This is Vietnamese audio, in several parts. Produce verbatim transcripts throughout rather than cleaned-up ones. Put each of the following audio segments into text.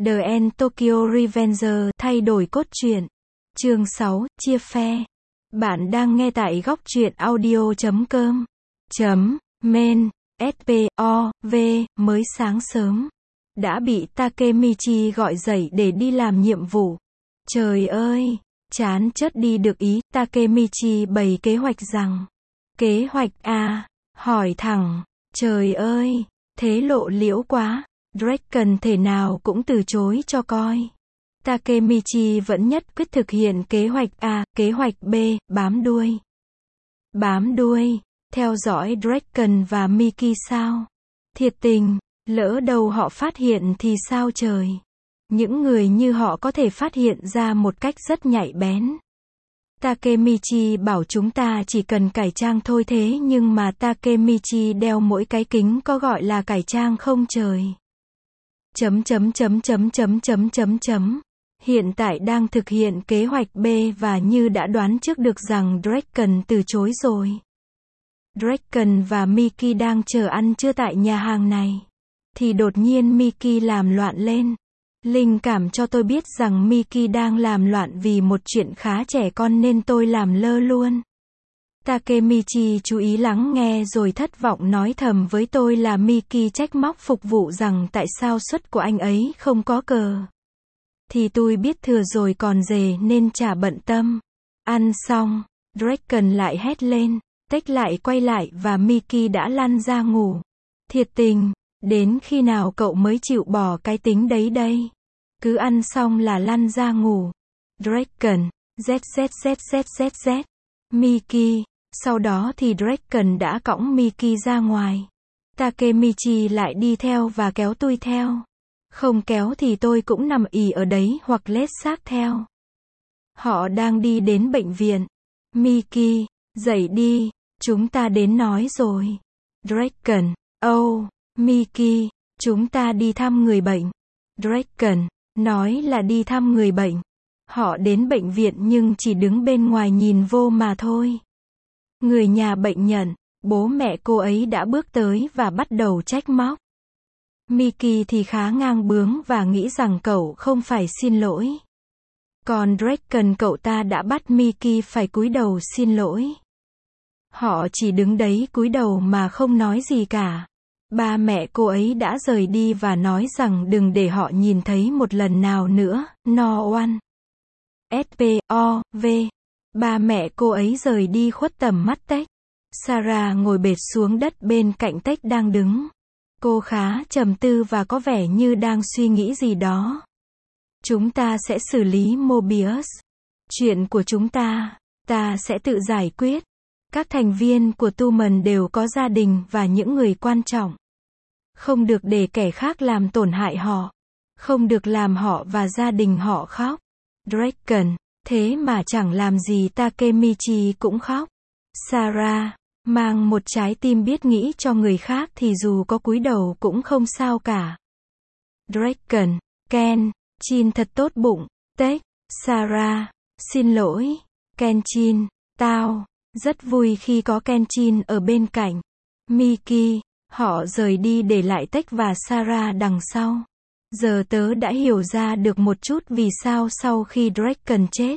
The End Tokyo Revenger, thay đổi cốt truyện. Chương sáu, chia phe. Bạn đang nghe tại góc truyện audio chấm com. Chấm, men, ét pê o vê, mới sáng sớm. Đã bị Takemichi gọi dậy để đi làm nhiệm vụ. Trời ơi, chán chớt đi được ý, Takemichi bày kế hoạch rằng. Kế hoạch à, hỏi thẳng, trời ơi, thế lộ liễu quá. Draken thể nào cũng từ chối cho coi. Takemichi vẫn nhất quyết thực hiện kế hoạch A, kế hoạch B, bám đuôi. Bám đuôi, theo dõi Draken và Miki sao? Thiệt tình, lỡ đâu họ phát hiện thì sao trời? Những người như họ có thể phát hiện ra một cách rất nhạy bén. Takemichi bảo chúng ta chỉ cần cải trang thôi thế nhưng mà Takemichi đeo mỗi cái kính có gọi là cải trang không trời. Chấm chấm chấm chấm chấm chấm chấm chấm. Hiện tại đang thực hiện kế hoạch B và như đã đoán trước được rằng Draken từ chối rồi. Draken và Miki đang chờ ăn trưa tại nhà hàng này. Thì đột nhiên Miki làm loạn lên. Linh cảm cho tôi biết rằng Miki đang làm loạn vì một chuyện khá trẻ con nên tôi làm lơ luôn. Takemichi chú ý lắng nghe rồi thất vọng nói thầm với tôi là Miki trách móc phục vụ rằng tại sao suất của anh ấy không có cờ. Thì tôi biết thừa rồi còn dề nên chả bận tâm. Ăn xong, Draken lại hét lên, tách lại quay lại và Miki đã lăn ra ngủ. Thiệt tình, đến khi nào cậu mới chịu bỏ cái tính đấy đây? Cứ ăn xong là lăn ra ngủ. Draken, zzzzzzz, Miki. Sau đó thì Draken đã cõng Miki ra ngoài. Takemichi lại đi theo và kéo tôi theo. Không kéo thì tôi cũng nằm ì ở đấy hoặc lết xác theo. Họ đang đi đến bệnh viện. Miki, dậy đi, chúng ta đến nói rồi. Draken, oh, Miki, chúng ta đi thăm người bệnh. Draken, nói là đi thăm người bệnh. Họ đến bệnh viện nhưng chỉ đứng bên ngoài nhìn vô mà thôi. Người nhà bệnh nhận, bố mẹ cô ấy đã bước tới và bắt đầu trách móc. Miki thì khá ngang bướng và nghĩ rằng cậu không phải xin lỗi. Còn Draken cậu ta đã bắt Miki phải cúi đầu xin lỗi. Họ chỉ đứng đấy cúi đầu mà không nói gì cả. Ba mẹ cô ấy đã rời đi và nói rằng đừng để họ nhìn thấy một lần nào nữa, no one. ét pê o vê. Ba mẹ cô ấy rời đi khuất tầm mắt Tech. Sarah ngồi bệt xuống đất bên cạnh Tech đang đứng. Cô khá trầm tư và có vẻ như đang suy nghĩ gì đó. Chúng ta sẽ xử lý Mobius. Chuyện của chúng ta, ta sẽ tự giải quyết. Các thành viên của Tumen đều có gia đình và những người quan trọng. Không được để kẻ khác làm tổn hại họ. Không được làm họ và gia đình họ khóc. Draken, thế mà chẳng làm gì Takemichi cũng khóc. Sarah, mang một trái tim biết nghĩ cho người khác thì dù có cúi đầu cũng không sao cả. Draken, Ken, Chin thật tốt bụng. Tech, Sarah, xin lỗi. Kenchin, tao, rất vui khi có Kenchin ở bên cạnh. Miki, họ rời đi để lại Tech và Sarah đằng sau. Giờ tớ đã hiểu ra được một chút vì sao sau khi Draken chết,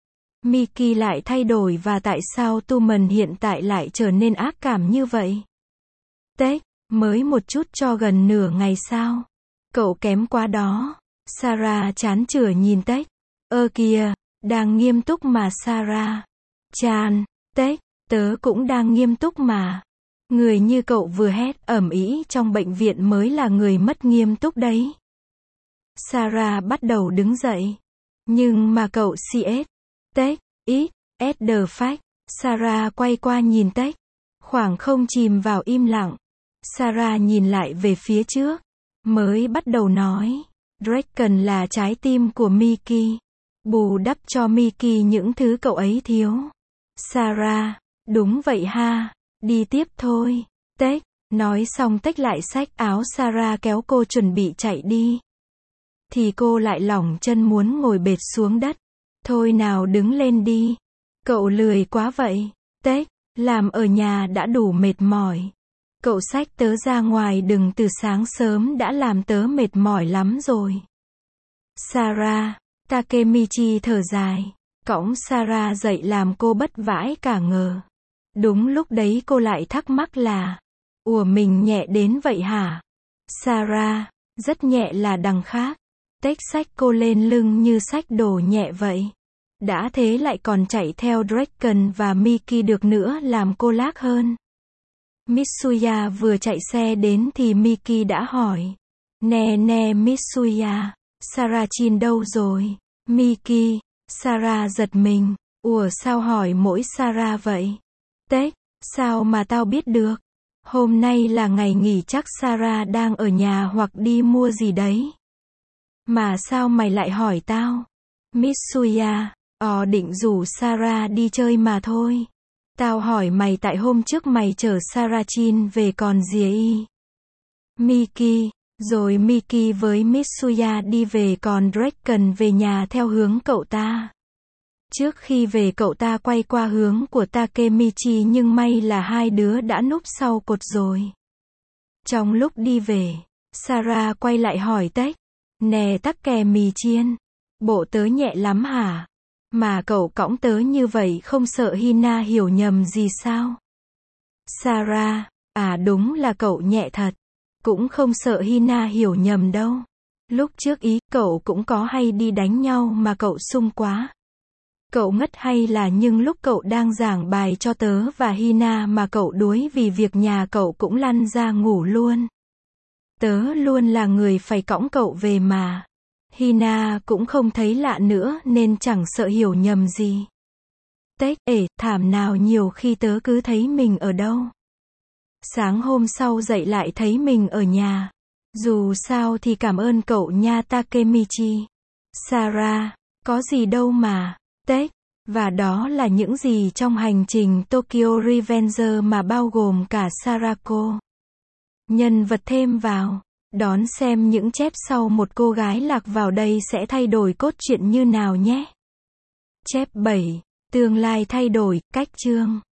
Miki lại thay đổi và tại sao Tumen hiện tại lại trở nên ác cảm như vậy. Tech, mới một chút cho gần nửa ngày sao? Cậu kém quá đó. Sarah chán chửa nhìn Tech. Ơ kìa, đang nghiêm túc mà Sarah. Chan, Tech, tớ cũng đang nghiêm túc mà. Người như cậu vừa hét ầm ĩ trong bệnh viện mới là người mất nghiêm túc đấy. Sarah bắt đầu đứng dậy. Nhưng mà cậu xê ét. Tech, ít, at the fact. Sarah quay qua nhìn Tech. Khoảng không chìm vào im lặng. Sarah nhìn lại về phía trước. Mới bắt đầu nói. Draken là trái tim của Miki. Bù đắp cho Miki những thứ cậu ấy thiếu. Sarah, đúng vậy ha. Đi tiếp thôi. Tech, nói xong Tech lại xách áo Sarah kéo cô chuẩn bị chạy đi. Thì cô lại lỏng chân muốn ngồi bệt xuống đất. Thôi nào đứng lên đi. Cậu lười quá vậy. Tech, làm ở nhà đã đủ mệt mỏi. Cậu xách tớ ra ngoài đừng từ sáng sớm đã làm tớ mệt mỏi lắm rồi. Sarah. Takemichi thở dài, cõng Sarah dậy làm cô bất vãi cả ngờ. Đúng lúc đấy cô lại thắc mắc là, ủa mình nhẹ đến vậy hả? Sarah, rất nhẹ là đằng khác. Tếch xách cô lên lưng như xách đồ nhẹ vậy. Đã thế lại còn chạy theo Draken và Miki được nữa làm cô lác hơn. Mitsuya vừa chạy xe đến thì Miki đã hỏi. Nè nè Mitsuya, Sarachin đâu rồi? Miki, Sarah giật mình. Ủa sao hỏi mỗi Sarah vậy? Tếch, sao mà tao biết được? Hôm nay là ngày nghỉ chắc Sarah đang ở nhà hoặc đi mua gì đấy. Mà sao mày lại hỏi tao? Mitsuya, ờ định rủ Sarah đi chơi mà thôi. Tao hỏi mày tại hôm trước mày chở Sarachin về còn gì y. Miki, rồi Miki với Mitsuya đi về còn Draken về nhà theo hướng cậu ta. Trước khi về cậu ta quay qua hướng của Takemichi nhưng may là hai đứa đã núp sau cột rồi. Trong lúc đi về, Sarah quay lại hỏi Tech. Nè tắc kè mì chiên, bộ tớ nhẹ lắm hả? Mà cậu cõng tớ như vậy không sợ Hina hiểu nhầm gì sao? Sarah, à đúng là cậu nhẹ thật. Cũng không sợ Hina hiểu nhầm đâu. Lúc trước ý cậu cũng có hay đi đánh nhau mà cậu sung quá. Cậu ngất hay là nhưng lúc cậu đang giảng bài cho tớ và Hina mà cậu đuối vì việc nhà cậu cũng lăn ra ngủ luôn. Tớ luôn là người phải cõng cậu về mà. Hina cũng không thấy lạ nữa nên chẳng sợ hiểu nhầm gì. Tết, ể, thảm nào nhiều khi tớ cứ thấy mình ở đâu. Sáng hôm sau dậy lại thấy mình ở nhà. Dù sao thì cảm ơn cậu nha Takemichi. Sarah, có gì đâu mà. Tết, và đó là những gì trong hành trình Tokyo Revenger mà bao gồm cả Sarako. Nhân vật thêm vào. Đón xem những chép sau một cô gái lạc vào đây sẽ thay đổi cốt truyện như nào nhé. Chép bảy. Tương lai thay đổi, cách chương.